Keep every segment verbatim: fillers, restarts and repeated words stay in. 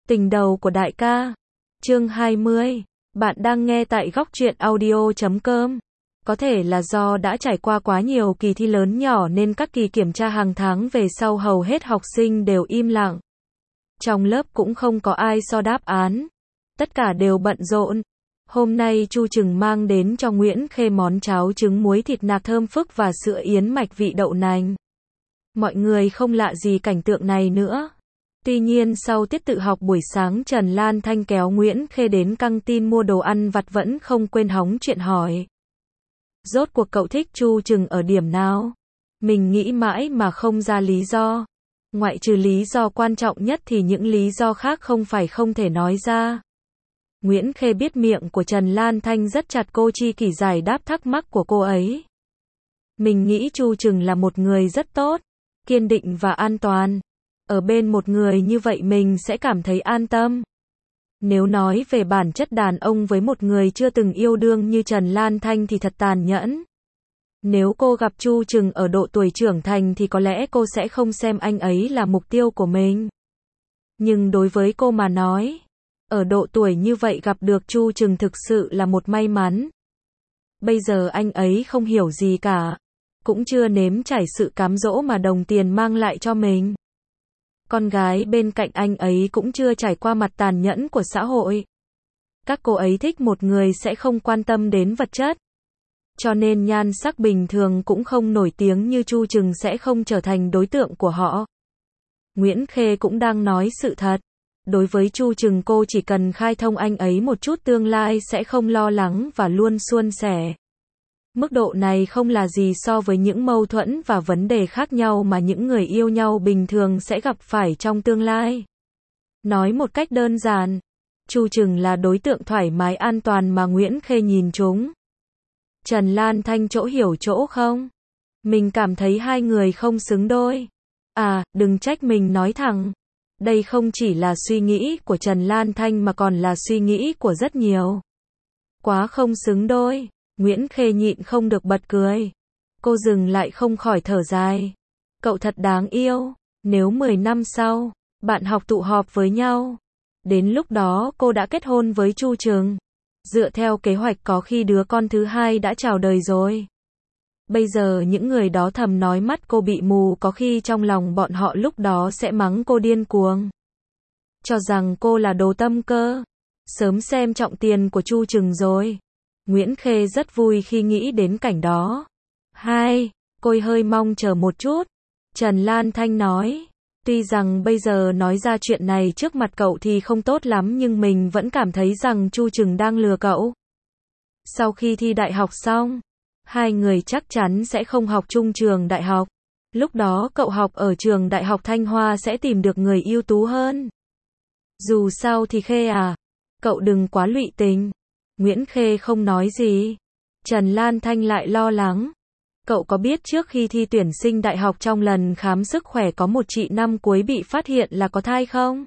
Tình đầu của đại ca. Chương hai mươi. Bạn đang nghe tại góc truyện audio chấm com. Có thể là do đã trải qua quá nhiều kỳ thi lớn nhỏ nên các kỳ kiểm tra hàng tháng về sau hầu hết học sinh đều im lặng. Trong lớp cũng không có ai so đáp án. Tất cả đều bận rộn. Hôm nay Chu Trừng mang đến cho Nguyễn Khê món cháo trứng muối thịt nạc thơm phức và sữa yến mạch vị đậu nành. Mọi người không lạ gì cảnh tượng này nữa. Tuy nhiên sau tiết tự học buổi sáng Trần Lan Thanh kéo Nguyễn Khê đến căng tin mua đồ ăn vặt vẫn không quên hóng chuyện hỏi. Rốt cuộc cậu thích Chu Trừng ở điểm nào? Mình nghĩ mãi mà không ra lý do. Ngoại trừ lý do quan trọng nhất thì những lý do khác không phải không thể nói ra. Nguyễn Khê biết miệng của Trần Lan Thanh rất chặt, cô chi kỷ giải đáp thắc mắc của cô ấy. Mình nghĩ Chu Trừng là một người rất tốt, kiên định và an toàn. Ở bên một người như vậy mình sẽ cảm thấy an tâm. Nếu nói về bản chất đàn ông với một người chưa từng yêu đương như Trần Lan Thanh thì thật tàn nhẫn. Nếu cô gặp Chu Trừng ở độ tuổi trưởng thành thì có lẽ cô sẽ không xem anh ấy là mục tiêu của mình. Nhưng đối với cô mà nói, ở độ tuổi như vậy gặp được Chu Trừng thực sự là một may mắn. Bây giờ anh ấy không hiểu gì cả, cũng chưa nếm trải sự cám dỗ mà đồng tiền mang lại cho mình. Con gái bên cạnh anh ấy cũng chưa trải qua mặt tàn nhẫn của xã hội. Các cô ấy thích một người sẽ không quan tâm đến vật chất. Cho nên nhan sắc bình thường cũng không nổi tiếng như Chu Trừng sẽ không trở thành đối tượng của họ. Nguyễn Khê cũng đang nói sự thật. Đối với Chu Trừng cô chỉ cần khai thông anh ấy một chút tương lai sẽ không lo lắng và luôn suôn sẻ. Mức độ này không là gì so với những mâu thuẫn và vấn đề khác nhau mà những người yêu nhau bình thường sẽ gặp phải trong tương lai. Nói một cách đơn giản, Chu Trừng là đối tượng thoải mái an toàn mà Nguyễn Khê nhìn trúng. Trần Lan Thanh chỗ hiểu chỗ không? Mình cảm thấy hai người không xứng đôi. À, đừng trách mình nói thẳng. Đây không chỉ là suy nghĩ của Trần Lan Thanh mà còn là suy nghĩ của rất nhiều. Quá không xứng đôi. Nguyễn Khê nhịn không được bật cười. Cô dừng lại không khỏi thở dài. Cậu thật đáng yêu. Nếu mười năm sau, bạn học tụ họp với nhau, đến lúc đó cô đã kết hôn với Chu Trừng. Dựa theo kế hoạch có khi đứa con thứ hai đã chào đời rồi. Bây giờ những người đó thầm nói mắt cô bị mù, có khi trong lòng bọn họ lúc đó sẽ mắng cô điên cuồng. Cho rằng cô là đồ tâm cơ. Sớm xem trọng tiền của Chu Trừng rồi. Nguyễn Khê rất vui khi nghĩ đến cảnh đó. Hai, cô hơi mong chờ một chút. Trần Lan Thanh nói. Tuy rằng bây giờ nói ra chuyện này trước mặt cậu thì không tốt lắm nhưng mình vẫn cảm thấy rằng Chu Trừng đang lừa cậu. Sau khi thi đại học xong, hai người chắc chắn sẽ không học chung trường đại học. Lúc đó cậu học ở trường đại học Thanh Hoa sẽ tìm được người ưu tú hơn. Dù sao thì Khê à, cậu đừng quá lụy tình. Nguyễn Khê không nói gì. Trần Lan Thanh lại lo lắng. Cậu có biết trước khi thi tuyển sinh đại học trong lần khám sức khỏe có một chị năm cuối bị phát hiện là có thai không?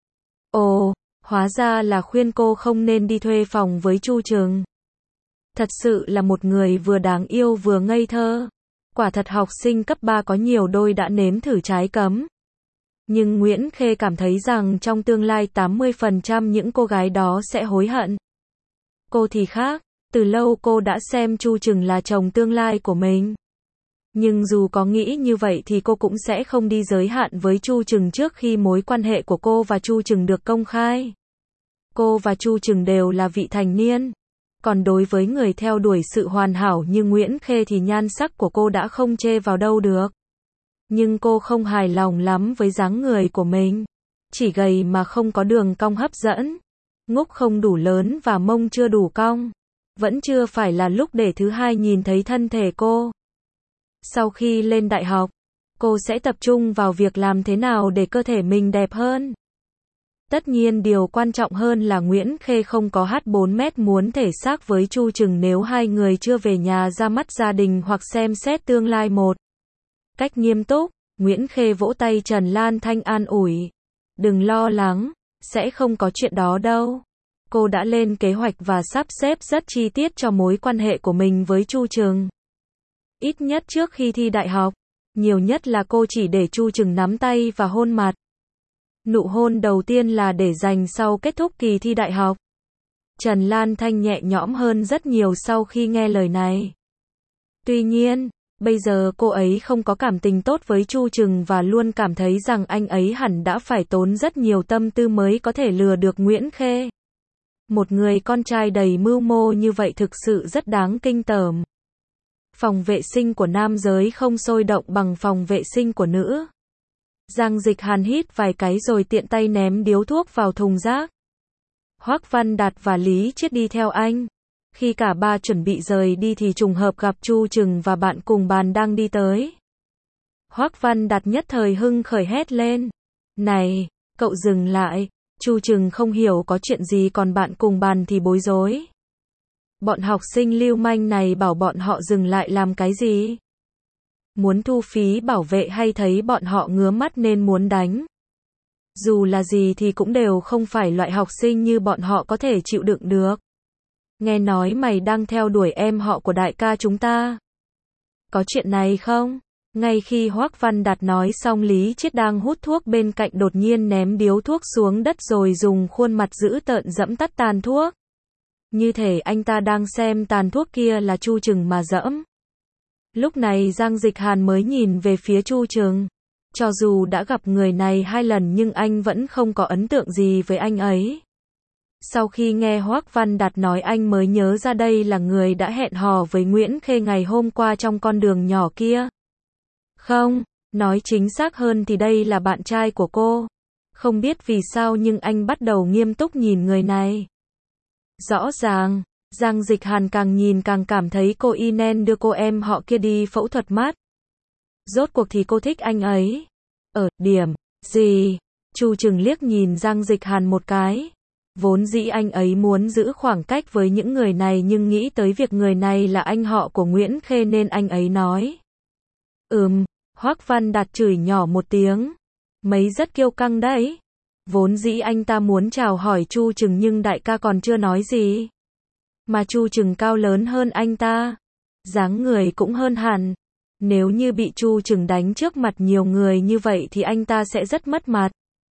Ồ, hóa ra là khuyên cô không nên đi thuê phòng với Chu Trừng. Thật sự là một người vừa đáng yêu vừa ngây thơ. Quả thật học sinh cấp ba có nhiều đôi đã nếm thử trái cấm. Nhưng Nguyễn Khê cảm thấy rằng trong tương lai tám mươi phần trăm những cô gái đó sẽ hối hận. Cô thì khác, từ lâu cô đã xem Chu Trừng là chồng tương lai của mình. Nhưng dù có nghĩ như vậy thì cô cũng sẽ không đi giới hạn với Chu Trừng trước khi mối quan hệ của cô và Chu Trừng được công khai. Cô và Chu Trừng đều là vị thành niên. Còn đối với người theo đuổi sự hoàn hảo như Nguyễn Khê thì nhan sắc của cô đã không chê vào đâu được. Nhưng cô không hài lòng lắm với dáng người của mình. Chỉ gầy mà không có đường cong hấp dẫn. Ngúc không đủ lớn và mông chưa đủ cong. Vẫn chưa phải là lúc để thứ hai nhìn thấy thân thể cô. Sau khi lên đại học, cô sẽ tập trung vào việc làm thế nào để cơ thể mình đẹp hơn. Tất nhiên điều quan trọng hơn là Nguyễn Khê không có hát bốn mét muốn thể xác với Chu Trừng nếu hai người chưa về nhà ra mắt gia đình hoặc xem xét tương lai một cách nghiêm túc. Nguyễn Khê vỗ tay Trần Lan Thanh an ủi. Đừng lo lắng, sẽ không có chuyện đó đâu. Cô đã lên kế hoạch và sắp xếp rất chi tiết cho mối quan hệ của mình với Chu Trừng. Ít nhất trước khi thi đại học, nhiều nhất là cô chỉ để Chu Trừng nắm tay và hôn mặt. Nụ hôn đầu tiên là để dành sau kết thúc kỳ thi đại học. Trần Lan Thanh nhẹ nhõm hơn rất nhiều sau khi nghe lời này. Tuy nhiên, bây giờ cô ấy không có cảm tình tốt với Chu Trừng và luôn cảm thấy rằng anh ấy hẳn đã phải tốn rất nhiều tâm tư mới có thể lừa được Nguyễn Khê. Một người con trai đầy mưu mô như vậy thực sự rất đáng kinh tởm. Phòng vệ sinh của nam giới không sôi động bằng phòng vệ sinh của nữ. Giang Dịch Hàn hít vài cái rồi tiện tay ném điếu thuốc vào thùng rác. Hoắc Văn Đạt và Lý Chiết đi theo anh. Khi cả ba chuẩn bị rời đi thì trùng hợp gặp Chu Trừng và bạn cùng bàn đang đi tới. Hoắc Văn Đạt nhất thời hưng khởi hét lên. Này, cậu dừng lại. Chu Trừng không hiểu có chuyện gì còn bạn cùng bàn thì bối rối. Bọn học sinh lưu manh này bảo bọn họ dừng lại làm cái gì? Muốn thu phí bảo vệ hay thấy bọn họ ngứa mắt nên muốn đánh? Dù là gì thì cũng đều không phải loại học sinh như bọn họ có thể chịu đựng được. Nghe nói mày đang theo đuổi em họ của đại ca chúng ta. Có chuyện này không? Ngay khi Hoắc Văn Đạt nói xong, Lý Chiết đang hút thuốc bên cạnh đột nhiên ném điếu thuốc xuống đất rồi dùng khuôn mặt dữ tợn giẫm tắt tàn thuốc. Như thể anh ta đang xem tàn thuốc kia là Chu Trừng mà giẫm. Lúc này Giang Dịch Hàn mới nhìn về phía Chu Trừng. Cho dù đã gặp người này hai lần nhưng anh vẫn không có ấn tượng gì với anh ấy. Sau khi nghe Hoắc Văn Đạt nói anh mới nhớ ra đây là người đã hẹn hò với Nguyễn Khê ngày hôm qua trong con đường nhỏ kia. Không, nói chính xác hơn thì đây là bạn trai của cô. Không biết vì sao nhưng anh bắt đầu nghiêm túc nhìn người này. Rõ ràng, Giang Dịch Hàn càng nhìn càng cảm thấy cô y nên đưa cô em họ kia đi phẫu thuật mắt. Rốt cuộc thì cô thích anh ấy. Ở điểm gì? Chu Trừng liếc nhìn Giang Dịch Hàn một cái. Vốn dĩ anh ấy muốn giữ khoảng cách với những người này nhưng nghĩ tới việc người này là anh họ của Nguyễn Khê nên anh ấy nói. Ừm, Hoắc Văn Đạt chửi nhỏ một tiếng. Mấy rất kiêu căng đấy. Vốn dĩ anh ta muốn chào hỏi Chu Trừng nhưng đại ca còn chưa nói gì. Mà Chu Trừng cao lớn hơn anh ta. Dáng người cũng hơn hẳn. Nếu như bị Chu Trừng đánh trước mặt nhiều người như vậy thì anh ta sẽ rất mất mặt.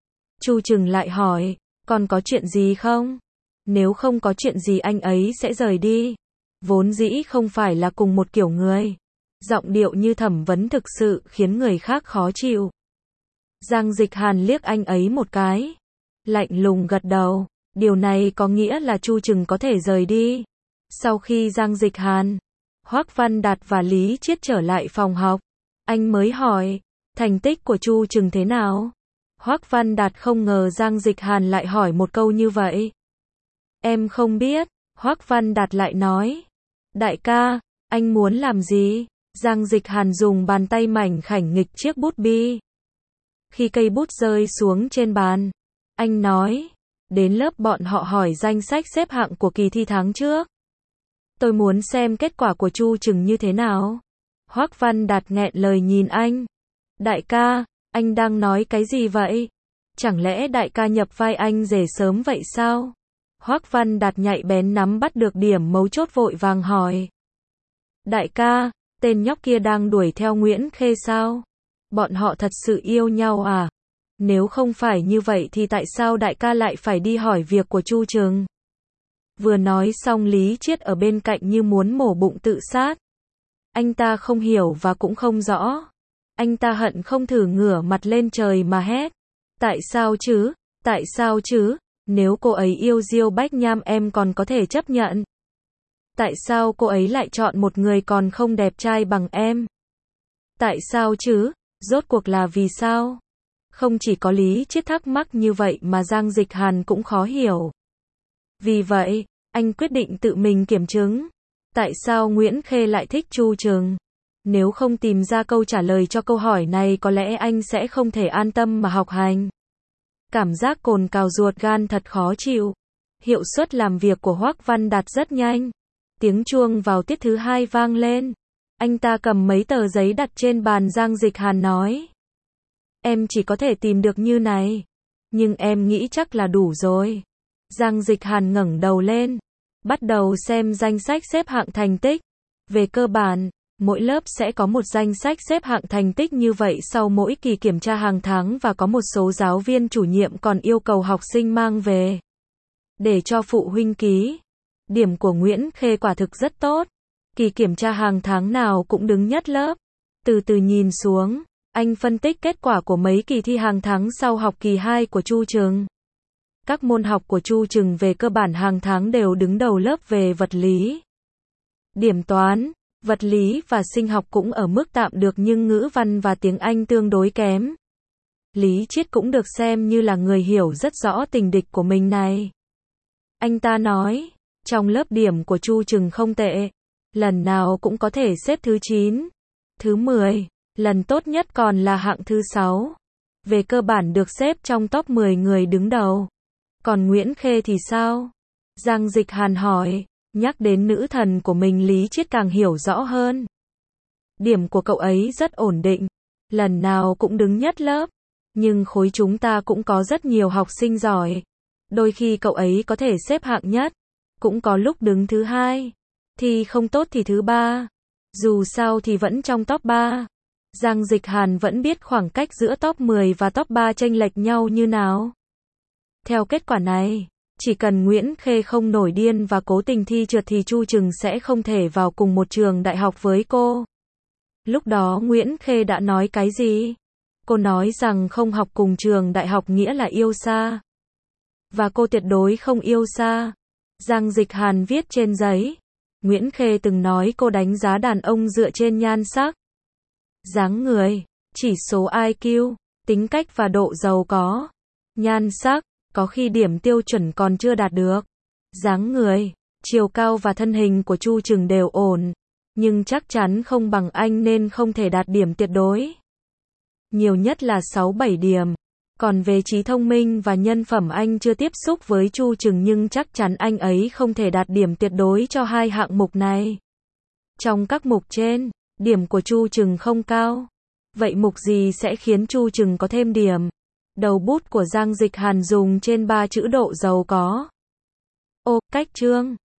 Chu Trừng lại hỏi, còn có chuyện gì không? Nếu không có chuyện gì anh ấy sẽ rời đi. Vốn dĩ không phải là cùng một kiểu người. Giọng điệu như thẩm vấn thực sự khiến người khác khó chịu. Giang Dịch Hàn liếc anh ấy một cái. Lạnh lùng gật đầu. Điều này có nghĩa là Chu Trừng có thể rời đi. Sau khi Giang Dịch Hàn, Hoắc Văn Đạt và Lý Chiết trở lại phòng học, anh mới hỏi, thành tích của Chu Trừng thế nào? Hoắc Văn Đạt không ngờ Giang Dịch Hàn lại hỏi một câu như vậy. Em không biết, Hoắc Văn Đạt lại nói. Đại ca, anh muốn làm gì? Giang Dịch Hàn dùng bàn tay mảnh khảnh nghịch chiếc bút bi. Khi cây bút rơi xuống trên bàn, anh nói, đến lớp bọn họ hỏi danh sách xếp hạng của kỳ thi tháng trước. Tôi muốn xem kết quả của Chu Trừng như thế nào. Hoắc Văn Đạt nghẹn lời nhìn anh. Đại ca, anh đang nói cái gì vậy? Chẳng lẽ đại ca nhập vai anh rể sớm vậy sao? Hoắc Văn Đạt nhạy bén nắm bắt được điểm mấu chốt vội vàng hỏi. Đại ca, tên nhóc kia đang đuổi theo Nguyễn Khê sao? Bọn họ thật sự yêu nhau à? Nếu không phải như vậy thì tại sao đại ca lại phải đi hỏi việc của Chu Trừng? Vừa nói xong Lý Chiết ở bên cạnh như muốn mổ bụng tự sát. Anh ta không hiểu và cũng không rõ. Anh ta hận không thử ngửa mặt lên trời mà hét. Tại sao chứ? Tại sao chứ? Nếu cô ấy yêu Diêu Bách Nham em còn có thể chấp nhận. Tại sao cô ấy lại chọn một người còn không đẹp trai bằng em? Tại sao chứ? Rốt cuộc là vì sao? Không chỉ có Lý Chiết thắc mắc như vậy mà Giang Dịch Hàn cũng khó hiểu. Vì vậy, anh quyết định tự mình kiểm chứng. Tại sao Nguyễn Khê lại thích Chu Trừng? Nếu không tìm ra câu trả lời cho câu hỏi này có lẽ anh sẽ không thể an tâm mà học hành. Cảm giác cồn cào ruột gan thật khó chịu. Hiệu suất làm việc của Hoắc Văn Đạt rất nhanh. Tiếng chuông vào tiết thứ hai vang lên. Anh ta cầm mấy tờ giấy đặt trên bàn. Giang Dịch Hàn nói. Em chỉ có thể tìm được như này. Nhưng em nghĩ chắc là đủ rồi. Giang Dịch Hàn ngẩng đầu lên. Bắt đầu xem danh sách xếp hạng thành tích. Về cơ bản, Mỗi lớp sẽ có một danh sách xếp hạng thành tích như vậy sau mỗi kỳ kiểm tra hàng tháng và có một số giáo viên chủ nhiệm còn yêu cầu học sinh mang về để cho phụ huynh ký. Điểm của Nguyễn Khê quả thực rất tốt. Kỳ kiểm tra hàng tháng nào cũng đứng nhất lớp. Từ từ nhìn xuống, anh phân tích kết quả của mấy kỳ thi hàng tháng sau học kỳ hai của Chu Trừng. Các môn học của Chu Trừng về cơ bản hàng tháng đều đứng đầu lớp về vật lý. Điểm toán, vật lý và sinh học cũng ở mức tạm được nhưng ngữ văn và tiếng Anh tương đối kém. Lý Chiết cũng được xem như là người hiểu rất rõ tình địch của mình này. Anh ta nói, trong lớp điểm của Chu Trừng không tệ. Lần nào cũng có thể xếp thứ chín, thứ mười, lần tốt nhất còn là hạng thứ sáu. Về cơ bản được xếp trong top mười người đứng đầu. Còn Nguyễn Khê thì sao? Giang Dịch Hàn hỏi, nhắc đến nữ thần của mình Lý Chiết càng hiểu rõ hơn. Điểm của cậu ấy rất ổn định, lần nào cũng đứng nhất lớp. Nhưng khối chúng ta cũng có rất nhiều học sinh giỏi. Đôi khi cậu ấy có thể xếp hạng nhất, cũng có lúc đứng thứ hai. Thì không tốt thì thứ ba. Dù sao thì vẫn trong top ba. Giang Dịch Hàn vẫn biết khoảng cách giữa top mười và top ba chênh lệch nhau như nào. Theo kết quả này, chỉ cần Nguyễn Khê không nổi điên và cố tình thi trượt thì Chu Trừng sẽ không thể vào cùng một trường đại học với cô. Lúc đó Nguyễn Khê đã nói cái gì? Cô nói rằng không học cùng trường đại học nghĩa là yêu xa. Và cô tuyệt đối không yêu xa. Giang Dịch Hàn viết trên giấy. Nguyễn Khê từng nói cô đánh giá đàn ông dựa trên nhan sắc, dáng người, chỉ số I Q, tính cách và độ giàu có. Nhan sắc, có khi điểm tiêu chuẩn còn chưa đạt được. Dáng người, chiều cao và thân hình của Chu Trừng đều ổn, nhưng chắc chắn không bằng anh nên không thể đạt điểm tuyệt đối. Nhiều nhất là sáu bảy điểm. Còn về trí thông minh và nhân phẩm anh chưa tiếp xúc với Chu Trừng nhưng chắc chắn anh ấy không thể đạt điểm tuyệt đối cho hai hạng mục này. Trong các mục trên, điểm của Chu Trừng không cao. Vậy mục gì sẽ khiến Chu Trừng có thêm điểm? Đầu bút của Giang Dịch Hàn dùng trên ba chữ độ giàu có. Ô, cách chương.